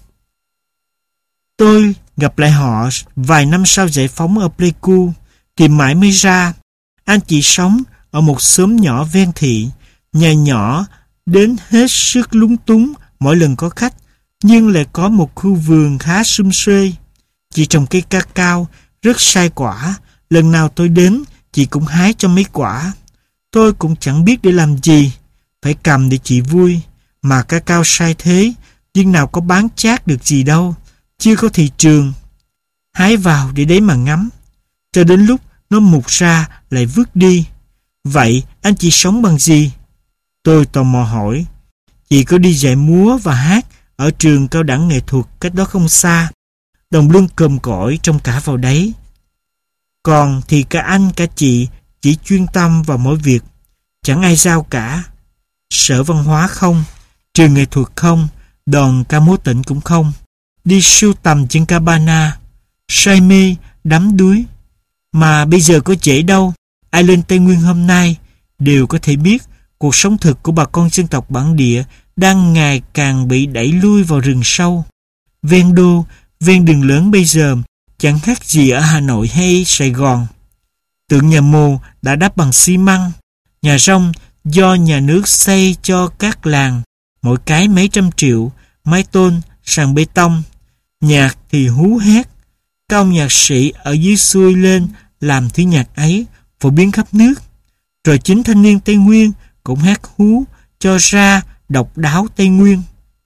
Tôi gặp lại họ vài năm sau giải phóng ở Pleiku, tìm mãi mới ra. Anh chị sống ở một xóm nhỏ ven thị, nhà nhỏ đến hết sức lúng túng mỗi lần có khách, nhưng lại có một khu vườn khá sum suê. Chị trồng cây ca cao, rất sai quả. Lần nào tôi đến, chị cũng hái cho mấy quả. Tôi cũng chẳng biết để làm gì, phải cầm để chị vui. Mà ca cao sai thế, nhưng nào có bán chát được gì đâu, chưa có thị trường. Hái vào để đấy mà ngắm, cho đến lúc nó mục ra lại vứt đi. Vậy anh chị sống bằng gì? Tôi tò mò hỏi. Chị có đi dạy múa và hát ở trường cao đẳng nghệ thuật cách đó không xa. Đồng lương còm cõi trông cả vào đấy. Còn thì cả anh cả chị chỉ chuyên tâm vào mỗi việc, chẳng ai giao cả. Sở văn hóa không, trường nghệ thuật không, đoàn ca múa tỉnh cũng không. Đi sưu tầm trên Cabana, say mê, đắm đuối. Mà bây giờ có dễ đâu. Ai lên Tây Nguyên hôm nay đều có thể biết cuộc sống thực của bà con dân tộc bản địa đang ngày càng bị đẩy lui vào rừng sâu. Ven đô, ven đường lớn bây giờ chẳng khác gì ở Hà Nội hay Sài Gòn. Tượng nhà mồ đã đắp bằng xi măng, nhà rông do nhà nước xây cho các làng, mỗi cái mấy trăm triệu, mái tôn, sàn bê tông. Nhạc thì hú hét, các ông nhạc sĩ ở dưới xuôi lên làm thứ nhạc ấy, phổ biến khắp nước. Rồi chính thanh niên Tây Nguyên cũng hát hú cho ra độc đáo Tây Nguyên.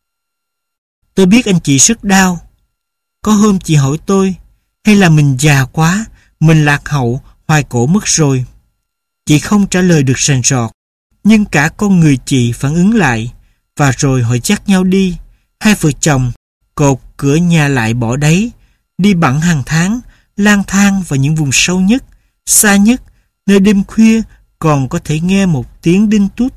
Tôi biết anh chị rất đau. Có hôm chị hỏi tôi, hay là mình già quá, mình lạc hậu, hoài cổ mất rồi. Chị không trả lời được rành rọt, nhưng cả con người chị phản ứng lại, và rồi họ dắt nhau đi. Hai vợ chồng cột cửa nhà lại bỏ đấy, đi bẵng hàng tháng, lang thang vào những vùng sâu nhất, xa nhất, nơi đêm khuya còn có thể nghe một tiếng đinh tút.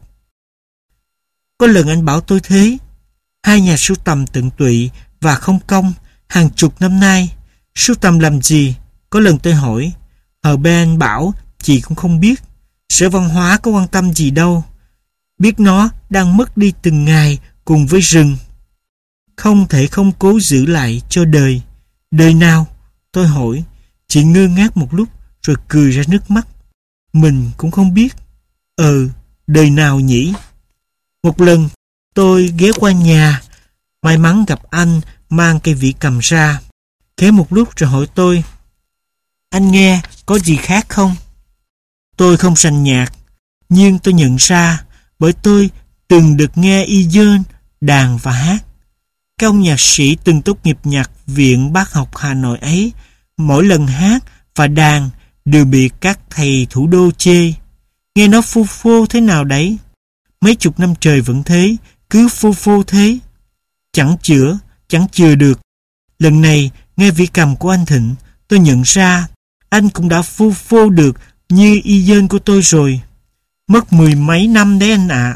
Có lần anh bảo tôi thế. Hai nhà sưu tầm tận tụy và không công hàng chục năm nay. Sưu tầm làm gì? Có lần tôi hỏi. Hờ Ben bảo chị cũng không biết. Sở văn hóa có quan tâm gì đâu. Biết nó đang mất đi từng ngày cùng với rừng. Không thể không cố giữ lại cho đời. Đời nào? Tôi hỏi. Chị ngơ ngác một lúc rồi cười ra nước mắt. Mình cũng không biết. Ừ, đời nào nhỉ? Một lần tôi ghé qua nhà, may mắn gặp anh mang cây vĩ cầm ra. Ghé một lúc rồi hỏi tôi, anh nghe có gì khác không? Tôi không sành nhạc, nhưng tôi nhận ra bởi tôi từng được nghe y dơn đàn và hát. Các ông nhạc sĩ từng tốt nghiệp nhạc viện bác học Hà Nội ấy, mỗi lần hát và đàn đều bị các thầy thủ đô chê. Nghe nó phô phô thế nào đấy. Mấy chục năm trời vẫn thế, cứ phô phô thế. Chẳng chữa, chẳng chừa được. Lần này, nghe vĩ cầm của anh Thịnh, tôi nhận ra anh cũng đã phô phô được như y dơn của tôi rồi. Mất mười mấy năm đấy anh ạ. À.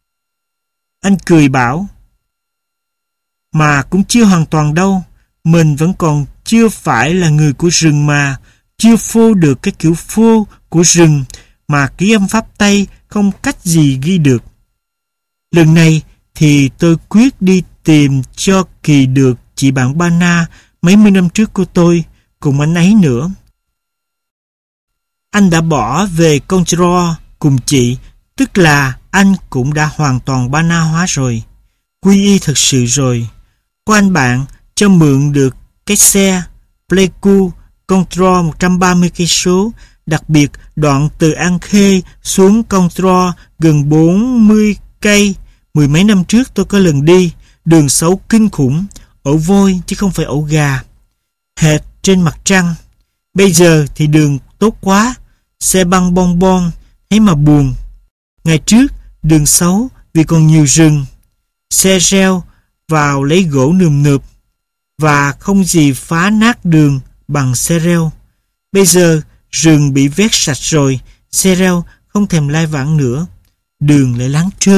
Anh cười bảo, mà cũng chưa hoàn toàn đâu. Mình vẫn còn chưa phải là người của rừng mà, chưa phô được cái kiểu phô của rừng mà ký âm pháp Tây không cách gì ghi được. Lần này thì tôi quyết đi tìm cho kỳ được chị bạn Bana mấy mươi năm trước của tôi, cùng anh ấy nữa. Anh đã bỏ về Control cùng chị, tức là anh cũng đã hoàn toàn Bana hóa rồi, quy y thật sự rồi. Có anh bạn cho mượn được cái xe Pleiku Control một trăm ba mươi cây số, đặc biệt đoạn từ An Khê xuống Control gần bốn mươi cây. Mười mấy năm trước tôi có lần đi, đường xấu kinh khủng, ổ voi chứ không phải ổ gà. Hệt trên mặt trăng. Bây giờ thì đường tốt quá, xe băng bon bon, thấy mà buồn. Ngày trước, đường xấu vì còn nhiều rừng. Xe reo vào lấy gỗ nườm nượp, và không gì phá nát đường bằng xe reo. Bây giờ, rừng bị vét sạch rồi, xe reo không thèm lai vãng nữa. Đường lại láng trơn.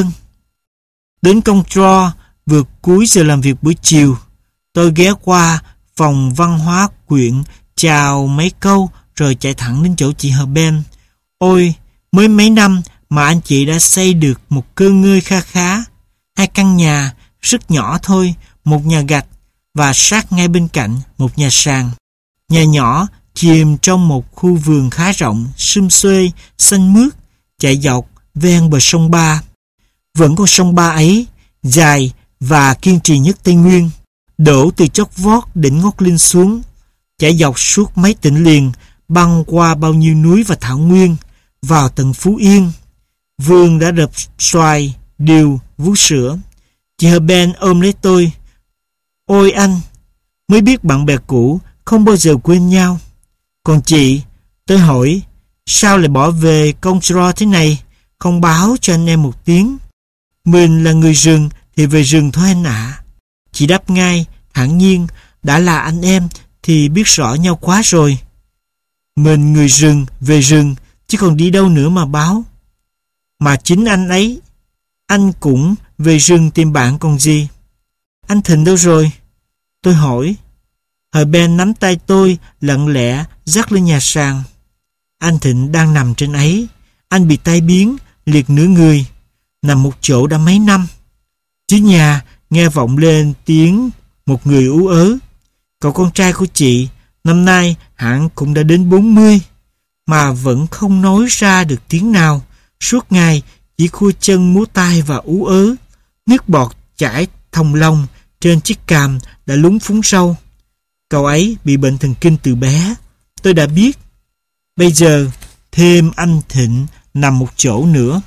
Đến công Tro, vượt cuối giờ làm việc buổi chiều, tôi ghé qua phòng văn hóa quyện chào mấy câu rồi chạy thẳng đến chỗ chị Hờ-Ben. Ôi, mới mấy năm mà anh chị đã xây được một cơ ngơi kha khá. Hai căn nhà rất nhỏ thôi, một nhà gạch và sát ngay bên cạnh một nhà sàn. Nhà nhỏ chìm trong một khu vườn khá rộng, sum xuê, xanh mướt, chạy dọc ven bờ sông Ba. Vẫn con sông Ba ấy, dài và kiên trì nhất Tây Nguyên, đổ từ chót vót đỉnh Ngóc Linh xuống, chạy dọc suốt mấy tỉnh liền, băng qua bao nhiêu núi và thảo nguyên, vào tận Phú Yên. Vườn đã đập xoài, điều, vú sữa. Chị Hờ-Ben ôm lấy tôi. Ôi anh, mới biết bạn bè cũ không bao giờ quên nhau. Còn chị, tôi hỏi, sao lại bỏ về công Tro thế này, không báo cho anh em một tiếng? Mình là người rừng thì về rừng thôi anh ạ. Chị đáp ngay, thản nhiên, đã là anh em thì biết rõ nhau quá rồi. Mình người rừng về rừng, chứ còn đi đâu nữa mà báo. Mà chính anh ấy, anh cũng về rừng tìm bạn còn gì. Anh Thịnh đâu rồi? Tôi hỏi. Hờ-Ben nắm tay tôi lặng lẽ dắt lên nhà sàn. Anh Thịnh đang nằm trên ấy. Anh bị tai biến, liệt nửa người, nằm một chỗ đã mấy năm. Dưới nhà nghe vọng lên tiếng một người ú ớ. Cậu con trai của chị năm nay hẳn cũng đã đến bốn mươi, mà vẫn không nói ra được tiếng nào. Suốt ngày chỉ khua chân múa tay và ú ớ. Nước bọt chảy thòng lông trên chiếc cằm đã lúng phúng sâu. Cậu ấy bị bệnh thần kinh từ bé, tôi đã biết. Bây giờ thêm anh Thịnh nằm một chỗ nữa.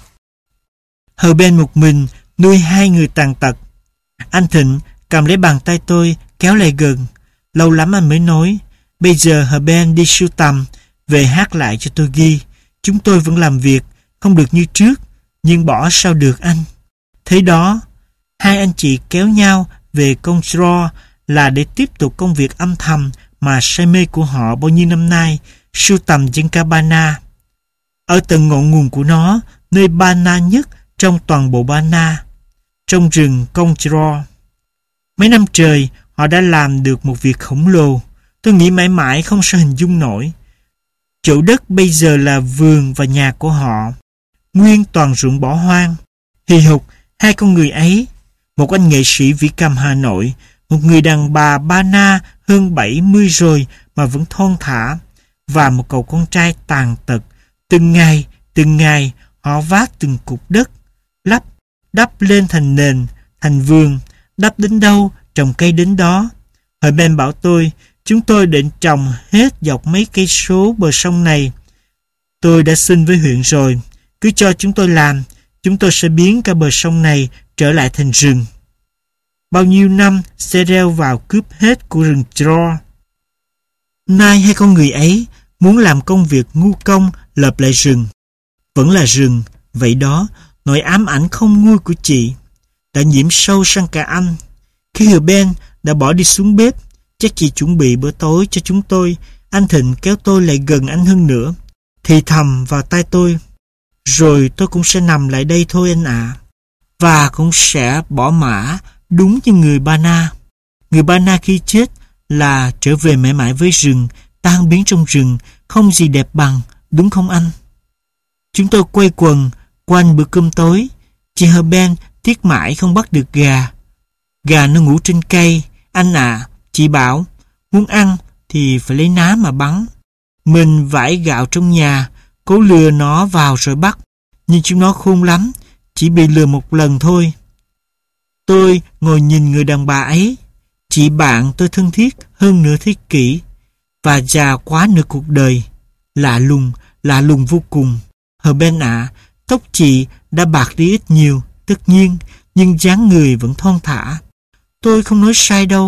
Hờ-Ben một mình nuôi hai người tàn tật. Anh Thịnh cầm lấy bàn tay tôi kéo lại gần. Lâu lắm anh mới nói. Bây giờ Hờ-Ben đi sưu tầm, về hát lại cho tôi ghi. Chúng tôi vẫn làm việc, không được như trước, nhưng bỏ sao được anh. Thế đó, hai anh chị kéo nhau về công Tro là để tiếp tục công việc âm thầm mà say mê của họ bao nhiêu năm nay, sưu tầm dân ca Ba Na. Ở tận ngọn nguồn của nó, nơi Ba Na nhất trong toàn bộ Ba Na, trong rừng công Tro. Mấy năm trời, họ đã làm được một việc khổng lồ. Tôi nghĩ mãi mãi không sao hình dung nổi. Chỗ đất bây giờ là vườn và nhà của họ, nguyên toàn ruộng bỏ hoang. Hì hục hai con người ấy, một anh nghệ sĩ vĩ cầm Hà Nội, một người đàn bà Ba Na hơn bảy mươi rồi mà vẫn thon thả, và một cậu con trai tàn tật. Từng ngày, từng ngày, họ vác từng cục đất, lắp, đắp lên thành nền, thành vườn, đắp đến đâu, trồng cây đến đó. Hờ-Ben bảo tôi, chúng tôi định trồng hết dọc mấy cây số bờ sông này. Tôi đã xin với huyện rồi, cứ cho chúng tôi làm, chúng tôi sẽ biến cả bờ sông này trở lại thành rừng. Bao nhiêu năm xe reo vào cướp hết của rừng Tro. Nay hai con người ấy muốn làm công việc ngu công lợp lại rừng. Vẫn là rừng, vậy đó, nỗi ám ảnh không nguôi của chị đã nhiễm sâu sang cả anh. Khi Hờ-Ben đã bỏ đi xuống bếp, chắc chị chuẩn bị bữa tối cho chúng tôi. Anh Thịnh kéo tôi lại gần anh hơn nữa, thì thầm vào tai tôi. Rồi tôi cũng sẽ nằm lại đây thôi anh ạ. À. Và cũng sẽ bỏ mã đúng như người Ba Na. Người Ba Na khi chết là trở về mãi mãi với rừng, tan biến trong rừng, không gì đẹp bằng, đúng không anh? Chúng tôi quay quần quanh bữa cơm tối. Chị Hờ-Ben tiếc mãi không bắt được gà. Gà nó ngủ trên cây. Anh ạ, à, chị bảo, muốn ăn thì phải lấy ná mà bắn. Mình vải gạo trong nhà, cố lừa nó vào rồi bắt. Nhưng chúng nó khôn lắm, chỉ bị lừa một lần thôi. Tôi ngồi nhìn người đàn bà ấy, chị bạn tôi thân thiết hơn nửa thế kỷ, và già quá nửa cuộc đời. Lạ lùng, lạ lùng vô cùng. Hờ-Ben ạ, à, tóc chị đã bạc đi ít nhiều, tất nhiên, nhưng dáng người vẫn thon thả. Tôi không nói sai đâu,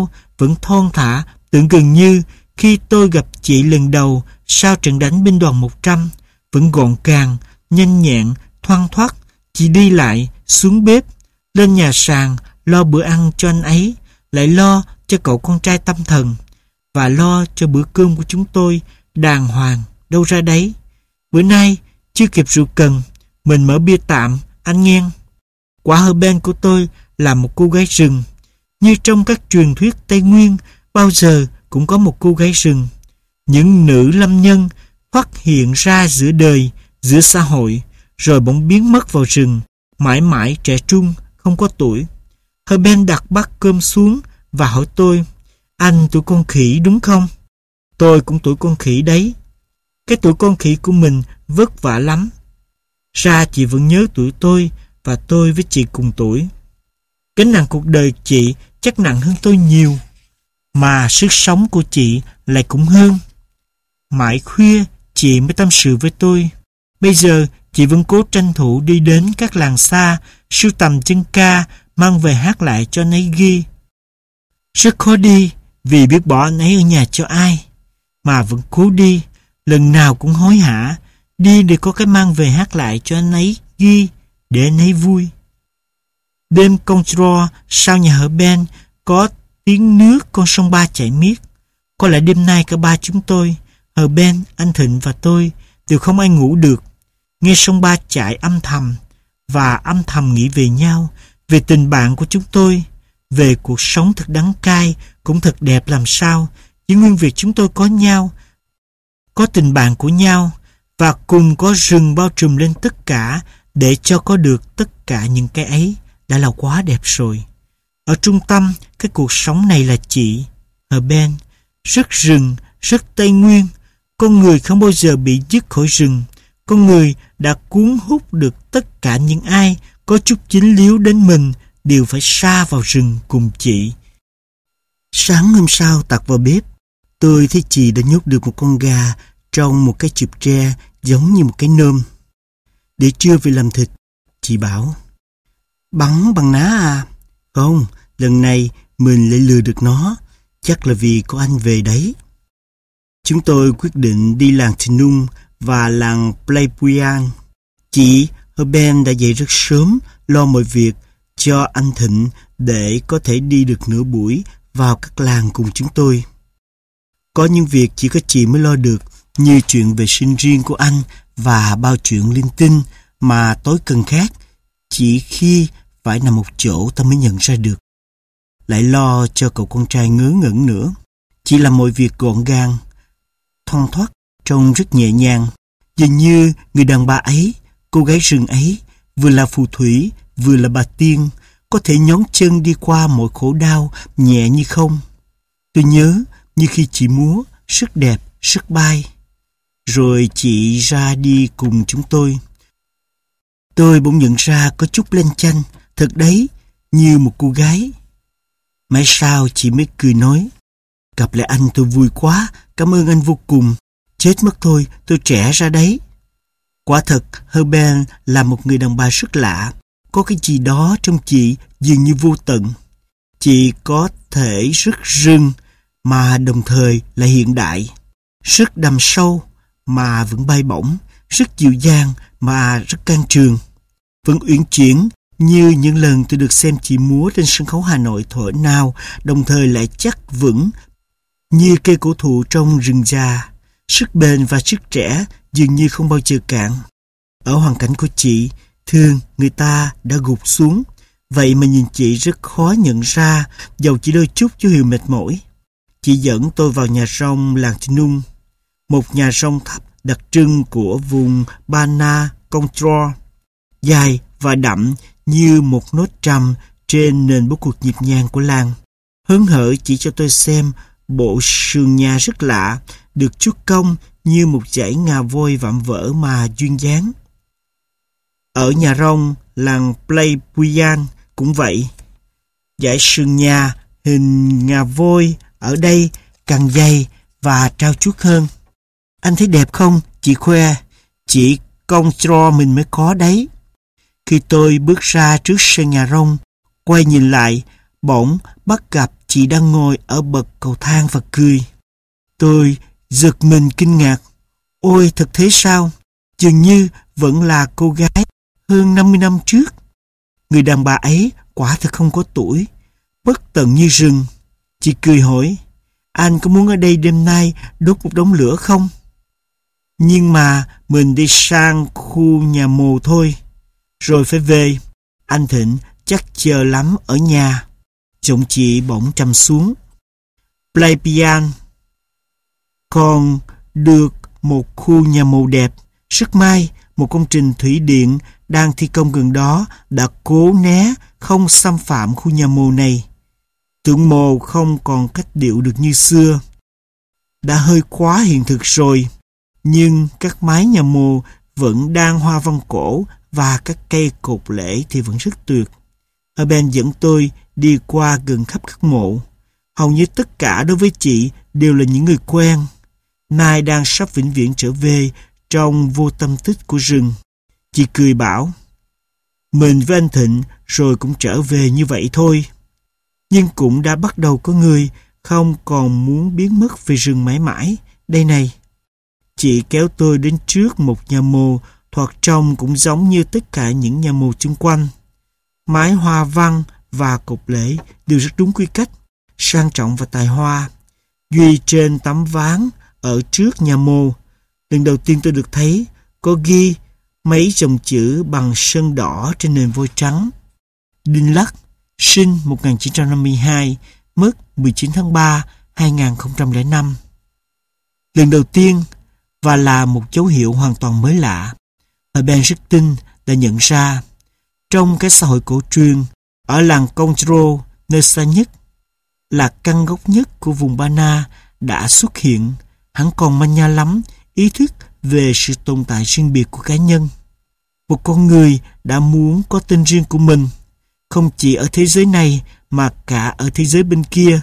vẫn thon thả, tưởng gần như khi tôi gặp chị lần đầu sau trận đánh binh đoàn một trăm, vẫn gọn gàng, nhanh nhẹn, thoăn thoắt. Chị đi lại, xuống bếp, lên nhà sàn, lo bữa ăn cho anh ấy, lại lo cho cậu con trai tâm thần, và lo cho bữa cơm của chúng tôi đàng hoàng, đâu ra đấy. Bữa nay, chưa kịp rượu cần, mình mở bia tạm, anh nghe. Quả Herbert của tôi là một cô gái rừng. Như trong các truyền thuyết Tây Nguyên, bao giờ cũng có một cô gái rừng. Những nữ lâm nhân thoát hiện ra giữa đời, giữa xã hội, rồi bỗng biến mất vào rừng, mãi mãi trẻ trung, không có tuổi. Herbert đặt bát cơm xuống và hỏi tôi, anh tuổi con khỉ đúng không? Tôi cũng tuổi con khỉ đấy. Cái tuổi con khỉ của mình vất vả lắm. Ra chị vẫn nhớ tuổi tôi, và tôi với chị cùng tuổi. Gánh nặng cuộc đời chị chắc nặng hơn tôi nhiều, mà sức sống của chị lại cũng hơn. Mãi khuya chị mới tâm sự với tôi. Bây giờ chị vẫn cố tranh thủ đi đến các làng xa, sưu tầm chân ca, mang về hát lại cho anh ấy ghi. Rất khó đi vì biết bỏ anh ấy ở nhà cho ai, mà vẫn cố đi, lần nào cũng hối hả, đi để có cái mang về hát lại cho anh ấy ghi, để anh ấy vui. Đêm công trò sau nhà Herbert có tiếng nước con sông Ba chảy miết. Có lẽ đêm nay cả ba chúng tôi, Herbert, anh Thịnh và tôi, đều không ai ngủ được. Nghe sông Ba chảy âm thầm, và âm thầm nghĩ về nhau, về tình bạn của chúng tôi, về cuộc sống thật đắng cay, cũng thật đẹp làm sao, chỉ nguyên việc chúng tôi có nhau, có tình bạn của nhau, và cùng có rừng bao trùm lên tất cả, để cho có được tất cả những cái ấy đã là quá đẹp rồi. Ở trung tâm cái cuộc sống này là chị, Herbert, rất rừng, rất Tây Nguyên. Con người không bao giờ bị dứt khỏi rừng. Con người đã cuốn hút được tất cả những ai có chút dính líu đến mình đều phải sa vào rừng cùng chị. Sáng hôm sau tạt vào bếp, tôi thấy chị đã nhốt được một con gà trong một cái chụp tre giống như một cái nôm. Để trưa về làm thịt, chị bảo, bắn bằng ná à? Không, lần này mình lại lừa được nó, chắc là vì có anh về đấy. Chúng tôi quyết định đi làng Thnum và làng Pleipuyan. Chị Herbert đã dậy rất sớm lo mọi việc cho anh Thịnh để có thể đi được nửa buổi vào các làng cùng chúng tôi. Có những việc chỉ có chị mới lo được, như chuyện vệ sinh riêng của anh và bao chuyện linh tinh mà tối cần khác, chỉ khi phải nằm một chỗ ta mới nhận ra được. Lại lo cho cậu con trai ngớ ngẩn nữa. Chỉ làm mọi việc gọn gàng, thoăn thoắt, trông rất nhẹ nhàng. Dường như người đàn bà ấy, cô gái rừng ấy, vừa là phù thủy, vừa là bà tiên, có thể nhón chân đi qua mọi khổ đau nhẹ như không. Tôi nhớ như khi chị múa, rất đẹp, rất bay. Rồi chị ra đi cùng chúng tôi. Tôi bỗng nhận ra có chút lanh chanh, thật đấy, như một cô gái. Mãi sau chị mới cười nói, gặp lại anh tôi vui quá, cảm ơn anh vô cùng. Chết mất thôi, tôi trẻ ra đấy. Quả thật, Herbert là một người đàn bà rất lạ. Có cái gì đó trong chị dường như vô tận. Chị có thể rất rừng mà đồng thời là hiện đại, rất đầm sâu mà vẫn bay bổng, rất dịu dàng mà rất can trường, vẫn uyển chuyển như những lần tôi được xem chị múa trên sân khấu Hà Nội thuở nào, đồng thời lại chắc vững như cây cổ thụ trong rừng già. Sức bền và sức trẻ dường như không bao giờ cạn. Ở hoàn cảnh của chị, thường người ta đã gục xuống, vậy mà nhìn chị rất khó nhận ra, dầu chỉ đôi chút dấu hiệu mệt mỏi. Chị dẫn tôi vào nhà rông làng Thnum, một nhà rông thấp đặc trưng của vùng Bana Control, dài và đậm như một nốt trầm trên nền bố cục nhịp nhàng của làng. Hớn hở chỉ cho tôi xem bộ sườn nhà rất lạ, được chuốt cong như một dãy ngà voi vạm vỡ mà duyên dáng. Ở nhà rông làng Pleipuyan cũng vậy. Dãy sườn nhà hình ngà voi ở đây càng dày và trao chuốt hơn. Anh thấy đẹp không? Chị khoe. Chỉ công tro mình mới có đấy. Khi tôi bước ra trước sân nhà rông, quay nhìn lại, bỗng bắt gặp chị đang ngồi ở bậc cầu thang và cười. Tôi giật mình kinh ngạc. Ôi, thật thế sao? Dường như vẫn là cô gái hơn năm mươi năm trước. Người đàn bà ấy quả thật không có tuổi, bất tận như rừng. Chị cười hỏi, anh có muốn ở đây đêm nay đốt một đống lửa không? Nhưng mà mình đi sang khu nhà mồ thôi, rồi phải về. Anh Thịnh chắc chờ lắm ở nhà. Giọng chị bỗng trầm xuống. Pleipian còn được một khu nhà mồ đẹp. Rất may một công trình thủy điện đang thi công gần đó đã cố né không xâm phạm khu nhà mồ này. Tượng mồ không còn cách điệu được như xưa. Đã hơi quá hiện thực rồi. Nhưng các mái nhà mồ vẫn đang hoa văn cổ và các cây cột lễ thì vẫn rất tuyệt. Urban dẫn tôi đi qua gần khắp các mộ. Hầu như tất cả đối với chị đều là những người quen. Nay đang sắp vĩnh viễn trở về trong vô tâm tích của rừng. Chị cười bảo, mình với anh Thịnh rồi cũng trở về như vậy thôi. Nhưng cũng đã bắt đầu có người không còn muốn biến mất về rừng mãi mãi. Đây này. Chị kéo tôi đến trước một nhà mồ thoạt trông cũng giống như tất cả những nhà mồ chung quanh. Mái hoa văn và cột lễ đều rất đúng quy cách, sang trọng và tài hoa. Duy trên tấm ván ở trước nhà mồ, lần đầu tiên tôi được thấy có ghi mấy dòng chữ bằng sơn đỏ trên nền vôi trắng. Đinh Lắc, sinh một nghìn chín trăm năm mươi hai, mất mười chín tháng ba hai nghìn không trăm lẻ năm. Lần đầu tiên và là một dấu hiệu hoàn toàn mới lạ. Urban rất tin đã nhận ra trong cái xã hội cổ truyền ở làng Control, nơi xa nhất, là căn gốc nhất của vùng Ba Na đã xuất hiện, hắn còn manh nha lắm ý thức về sự tồn tại riêng biệt của cá nhân. Một con người đã muốn có tên riêng của mình, không chỉ ở thế giới này mà cả ở thế giới bên kia,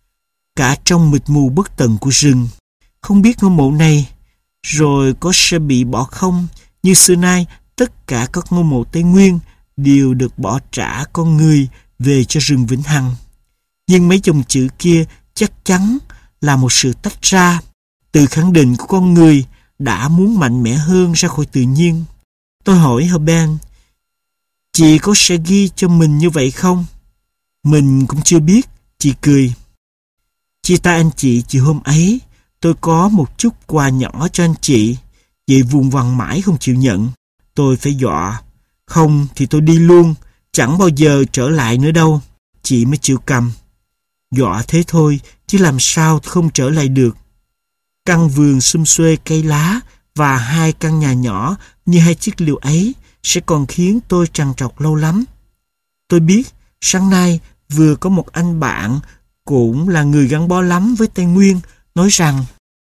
cả trong mịt mù bất tận của rừng. Không biết ngôi mộ này rồi có sẽ bị bỏ không, như xưa nay tất cả các ngôi mộ Tây Nguyên đều được bỏ trả con người về cho rừng vĩnh hằng. Nhưng mấy dòng chữ kia chắc chắn là một sự tách ra, từ khẳng định của con người đã muốn mạnh mẽ hơn ra khỏi tự nhiên. Tôi hỏi Urban, chị có sẽ ghi cho mình như vậy không? Mình cũng chưa biết, chị cười. Chia tay anh chị chiều hôm ấy, tôi có một chút quà nhỏ cho anh chị, vậy vùng vằng mãi không chịu nhận. Tôi phải dọa, không thì tôi đi luôn, chẳng bao giờ trở lại nữa đâu. Chị mới chịu cầm. Dọa thế thôi, chứ làm sao không trở lại được. Căn vườn sum xuê cây lá và hai căn nhà nhỏ như hai chiếc liều ấy sẽ còn khiến tôi trằn trọc lâu lắm. Tôi biết, sáng nay vừa có một anh bạn cũng là người gắn bó lắm với Tây Nguyên nói rằng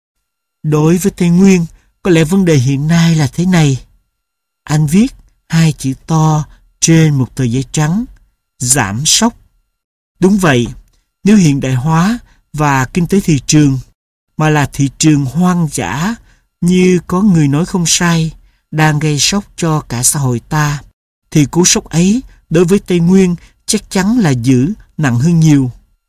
đối với Tây Nguyên, có lẽ vấn đề hiện nay là thế này. Anh viết hai chữ to trên một tờ giấy trắng: giảm sốc. Đúng vậy, nếu hiện đại hóa và kinh tế thị trường, mà là thị trường hoang dã, như có người nói không sai, đang gây sốc cho cả xã hội ta, thì cú sốc ấy đối với Tây Nguyên chắc chắn là dữ, nặng hơn nhiều.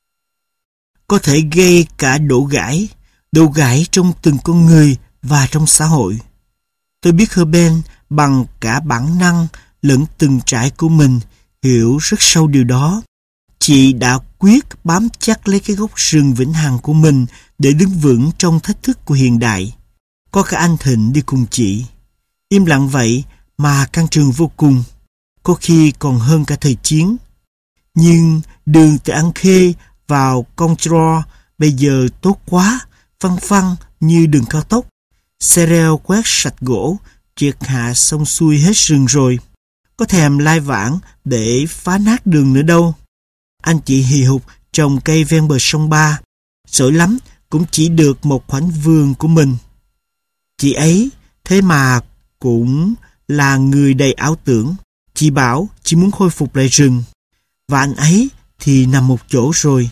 Có thể gây cả đổ gãy, đổ gãy trong từng con người và trong xã hội. Tôi biết Urban bằng cả bản năng lẫn từng trải của mình hiểu rất sâu điều đó. Chị đã quyết bám chắc lấy cái gốc rừng vĩnh hằng của mình để đứng vững trong thách thức của hiện đại. Có cả anh Thịnh đi cùng chị. Im lặng vậy mà căng trường vô cùng, có khi còn hơn cả thời chiến. Nhưng đường từ An Khê vào Control bây giờ tốt quá, phăng phăng như đường cao tốc. Xe reo quét sạch gỗ, triệt hạ xong xuôi hết rừng rồi. Có thèm lai vãng để phá nát đường nữa đâu. Anh chị hì hục trồng cây ven bờ sông Ba, giỏi lắm cũng chỉ được một khoảnh vườn của mình. Chị ấy thế mà cũng là người đầy ảo tưởng. Chị bảo chị muốn khôi phục lại rừng, và anh ấy thì nằm một chỗ rồi.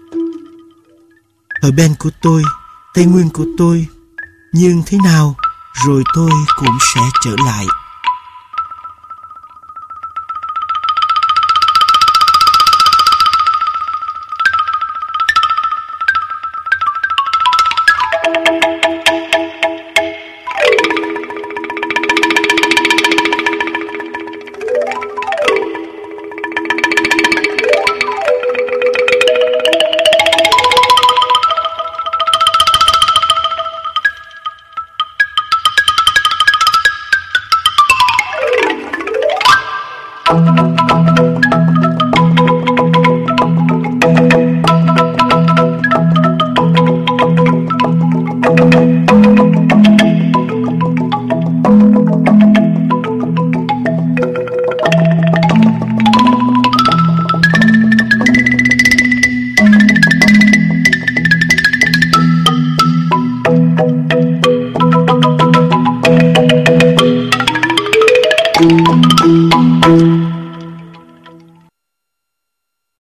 Ở bên của tôi, Tây Nguyên của tôi, nhưng thế nào rồi tôi cũng sẽ trở lại.